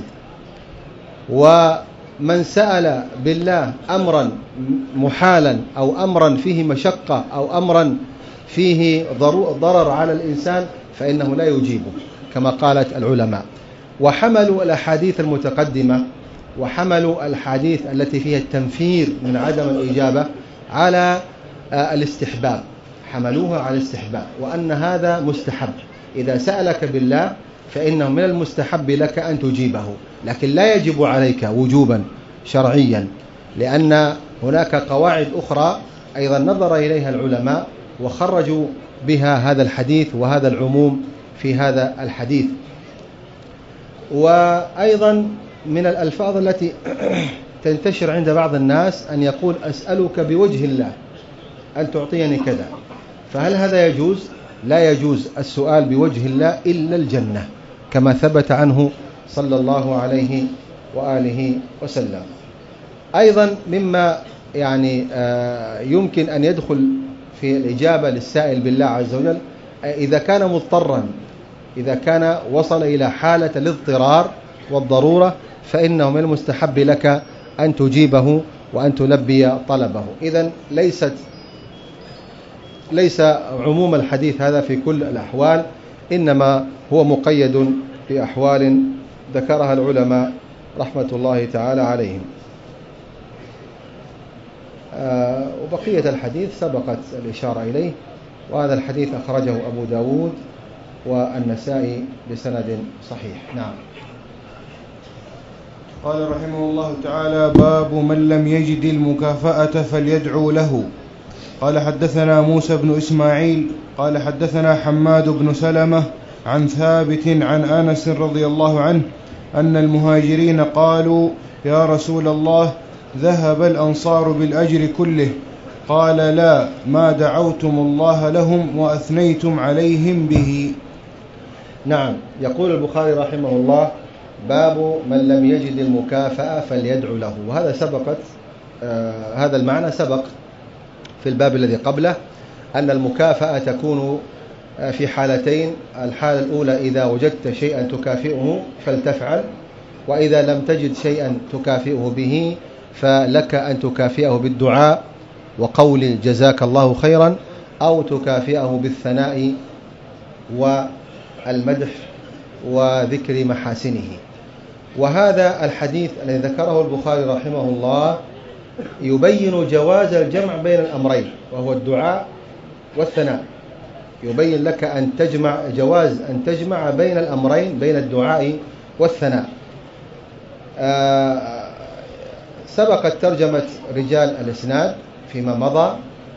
ومن سأل بالله أمرا محالا أو أمرا فيه مشقة أو أمرا فيه ضرر على الإنسان فإنه لا يجيبه، كما قالت العلماء. وحملوا الأحاديث المتقدمة وحملوا الحديث التي فيها التنفير من عدم الإجابة على الاستحباب، حملوها على الاستحباب، وأن هذا مستحب. إذا سألك بالله فإنه من المستحب لك أن تجيبه، لكن لا يجب عليك وجوبا شرعيا، لأن هناك قواعد أخرى أيضا نظر إليها العلماء وخرجوا بها هذا الحديث وهذا العموم في هذا الحديث. وأيضا من الألفاظ التي تنتشر عند بعض الناس أن يقول: أسألك بوجه الله أن تعطيني كذا. فهل هذا يجوز؟ لا يجوز السؤال بوجه الله إلا الجنة، كما ثبت عنه صلى الله عليه وآله وسلم. أيضا مما يعني يمكن أن يدخل في الإجابة للسائل بالله عز وجل إذا كان مضطرا، إذا كان وصل إلى حالة الاضطرار والضرورة فإنه من المستحب لك أن تجيبه وأن تلبي طلبه. إذن ليست ليس عموم الحديث هذا في كل الأحوال، إنما هو مقيد بأحوال ذكرها العلماء رحمة الله تعالى عليهم. آه وبقية الحديث سبقت الإشارة إليه، وهذا الحديث أخرجه أبو داود والنسائي بسند صحيح. نعم. قال رحمه الله تعالى: باب من لم يجد المكافأة فليدعو له. قال حدثنا موسى بن إسماعيل قال حدثنا حماد بن سلمة عن ثابت عن أنس رضي الله عنه أن المهاجرين قالوا: يا رسول الله، ذهب الأنصار بالأجر كله. قال: لا، ما دعوتم الله لهم وأثنيتم عليهم به. نعم. يقول البخاري رحمه الله: باب من لم يجد المكافأة فليدعو له. وهذا سبقت آه هذا المعنى سبق في الباب الذي قبله، أن المكافأة تكون في حالتين: الحالة الأولى إذا وجدت شيئا تكافئه فلتفعل، وإذا لم تجد شيئا تكافئه به فلك أن تكافئه بالدعاء وقول جزاك الله خيرا، أو تكافئه بالثناء والمدح وذكر محاسنه. وهذا الحديث الذي ذكره البخاري رحمه الله يبين جواز الجمع بين الأمرين، وهو الدعاء والثناء. يبين لك أن تجمع جواز أن تجمع بين الأمرين، بين الدعاء والثناء. آه سبقت ترجمة رجال الإسناد فيما مضى.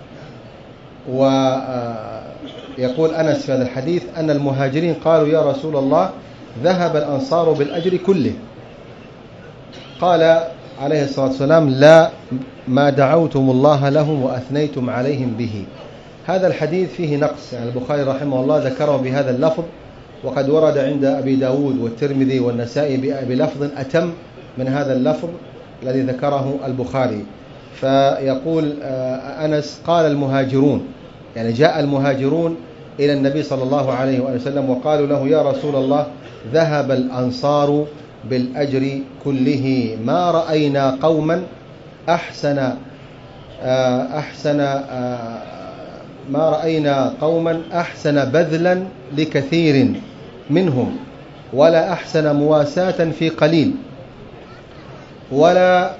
ويقول أنس في هذا الحديث أن المهاجرين قالوا: يا رسول الله، ذهب الأنصار بالأجر كله. قال عليه الصلاة والسلام: لا، ما دعوتم الله لهم وأثنيتم عليهم به. هذا الحديث فيه نقص، يعني البخاري رحمه الله ذكره بهذا اللفظ، وقد ورد عند أبي داود والترمذي والنسائي بلفظ أتم من هذا اللفظ الذي ذكره البخاري. فيقول أنس: قال المهاجرون، يعني جاء المهاجرون إلى النبي صلى الله عليه وسلم وقالوا له: يا رسول الله، ذهب الأنصار بالأجر كله، ما رأينا قوما أحسن أحسن ما رأينا قوما أحسن بذلا لكثير منهم، ولا أحسن مواساة في قليل، ولا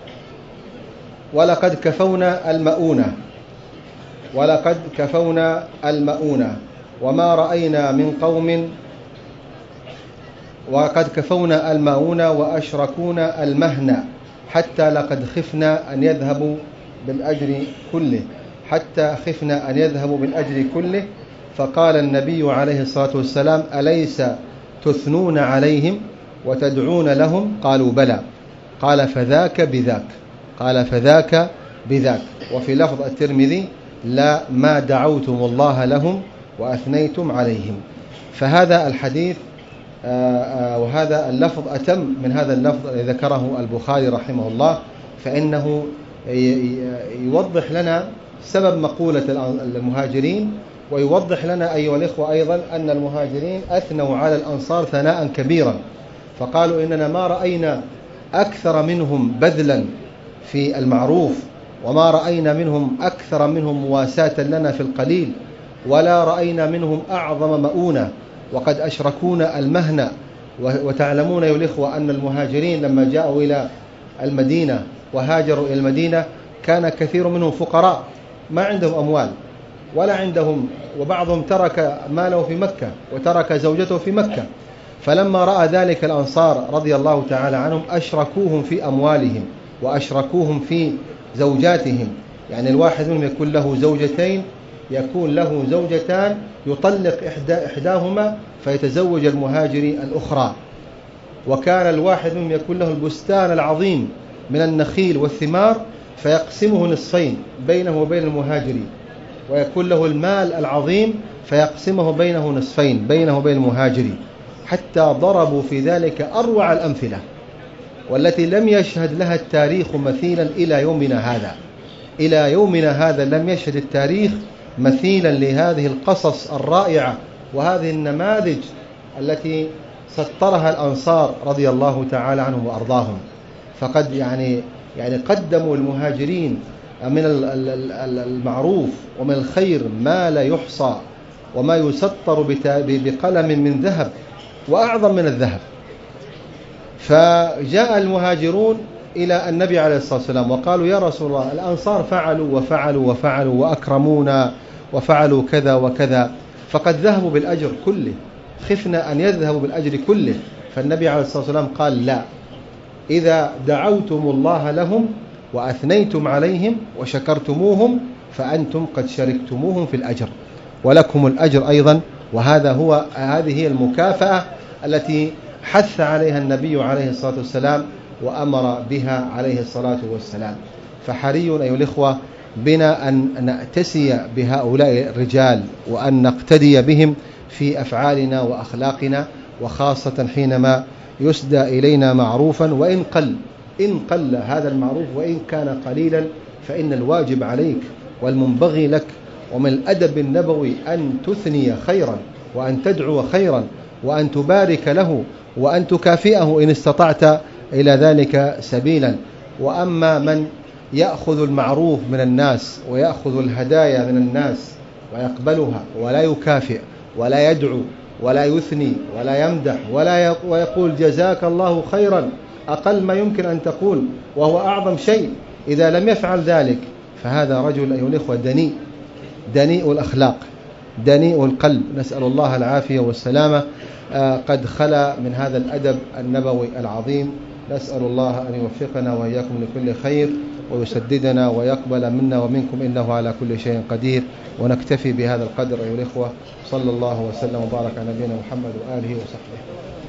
ولقد كفونا المؤونة ولقد كفونا المؤونة وما رأينا من قوم وقد كفونا المؤونة وأشركونا المهنة، حتى لقد خفنا أن يذهبوا بالأجر كله حتى خفنا أن يذهبوا بالأجر كله. فقال النبي عليه الصلاة والسلام: أليس تثنون عليهم وتدعون لهم؟ قالوا بلى. قال فذاك بذاك قال فذاك بذاك وفي لفظ الترمذي لا ما دعوتم الله لهم وأثنيتم عليهم. فهذا الحديث وهذا اللفظ أتم من هذا اللفظ الذي ذكره البخاري رحمه الله، فإنه يوضح لنا سبب مقولة المهاجرين، ويوضح لنا أيها الإخوة أيضا أن المهاجرين أثنوا على الأنصار ثناء كبيرا، فقالوا إننا ما رأينا أكثر منهم بذلا في المعروف، وما رأينا منهم أكثر منهم مواساة لنا في القليل، ولا رأينا منهم أعظم مؤونة، وقد أشركونا المهنة. وتعلمون أيها الإخوة أن المهاجرين لما جاءوا إلى المدينة وهاجروا إلى المدينة كان كثير منهم فقراء ما عندهم أموال ولا عندهم، وبعضهم ترك ماله في مكة وترك زوجته في مكة. فلما رأى ذلك الأنصار رضي الله تعالى عنهم أشركوهم في أموالهم وأشركوهم في زوجاتهم. يعني الواحد منهم يكون له زوجتين، يكون له زوجتان، يطلق إحدى إحداهما فيتزوج المهاجر الأخرى. وكان الواحد منهم يكون له البستان العظيم من النخيل والثمار فيقسمه نصفين بينه وبين المهاجرين، ويكون له المال العظيم فيقسمه بينه نصفين بينه وبين المهاجرين، حتى ضربوا في ذلك أروع الأمثلة والتي لم يشهد لها التاريخ مثيلا إلى يومنا هذا. إلى يومنا هذا لم يشهد التاريخ مثيلا لهذه القصص الرائعة وهذه النماذج التي سطرها الأنصار رضي الله تعالى عنهم وأرضاهم. فقد يعني يعني قدموا المهاجرين من المعروف ومن الخير ما لا يحصى، وما يسطر بقلم من ذهب وأعظم من الذهب. فجاء المهاجرون إلى النبي عليه الصلاة والسلام وقالوا يا رسول الله الأنصار فعلوا وفعلوا وفعلوا وأكرمونا وفعلوا كذا وكذا، فقد ذهبوا بالأجر كله، خفنا أن يذهبوا بالأجر كله. فالنبي عليه الصلاة والسلام قال لا، إذا دعوتم الله لهم وأثنيتم عليهم وشكرتموهم فأنتم قد شركتموهم في الأجر ولكم الأجر أيضا. وهذا هو هذه هي المكافأة التي حث عليها النبي عليه الصلاة والسلام وأمر بها عليه الصلاة والسلام. فحري أيها الإخوة بنا أن نأتسي بهؤلاء الرجال وأن نقتدي بهم في أفعالنا وأخلاقنا، وخاصة حينما يسدى إلينا معروفا وإن قل إن قل هذا المعروف وإن كان قليلا، فإن الواجب عليك والمنبغي لك ومن الأدب النبوي أن تثني خيرا وأن تدعو خيرا وأن تبارك له وأن تكافئه إن استطعت إلى ذلك سبيلا. وأما من يأخذ المعروف من الناس ويأخذ الهدايا من الناس ويقبلها ولا يكافئ ولا يدعو ولا يثني ولا يمدح ولا ويقول جزاك الله خيرا، أقل ما يمكن أن تقول وهو أعظم شيء، إذا لم يفعل ذلك فهذا رجل أيها الإخوة دنيء دنيء الأخلاق دنيء القلب، نسأل الله العافية والسلامة. آه قد خلا من هذا الأدب النبوي العظيم. نسأل الله أن يوفقنا وإياكم لكل خير ويسددنا ويقبل منا ومنكم إنه على كل شيء قدير. ونكتفي بهذا القدر أيها الإخوة، صلى الله وسلم وبارك على نبينا محمد وآله وصحبه.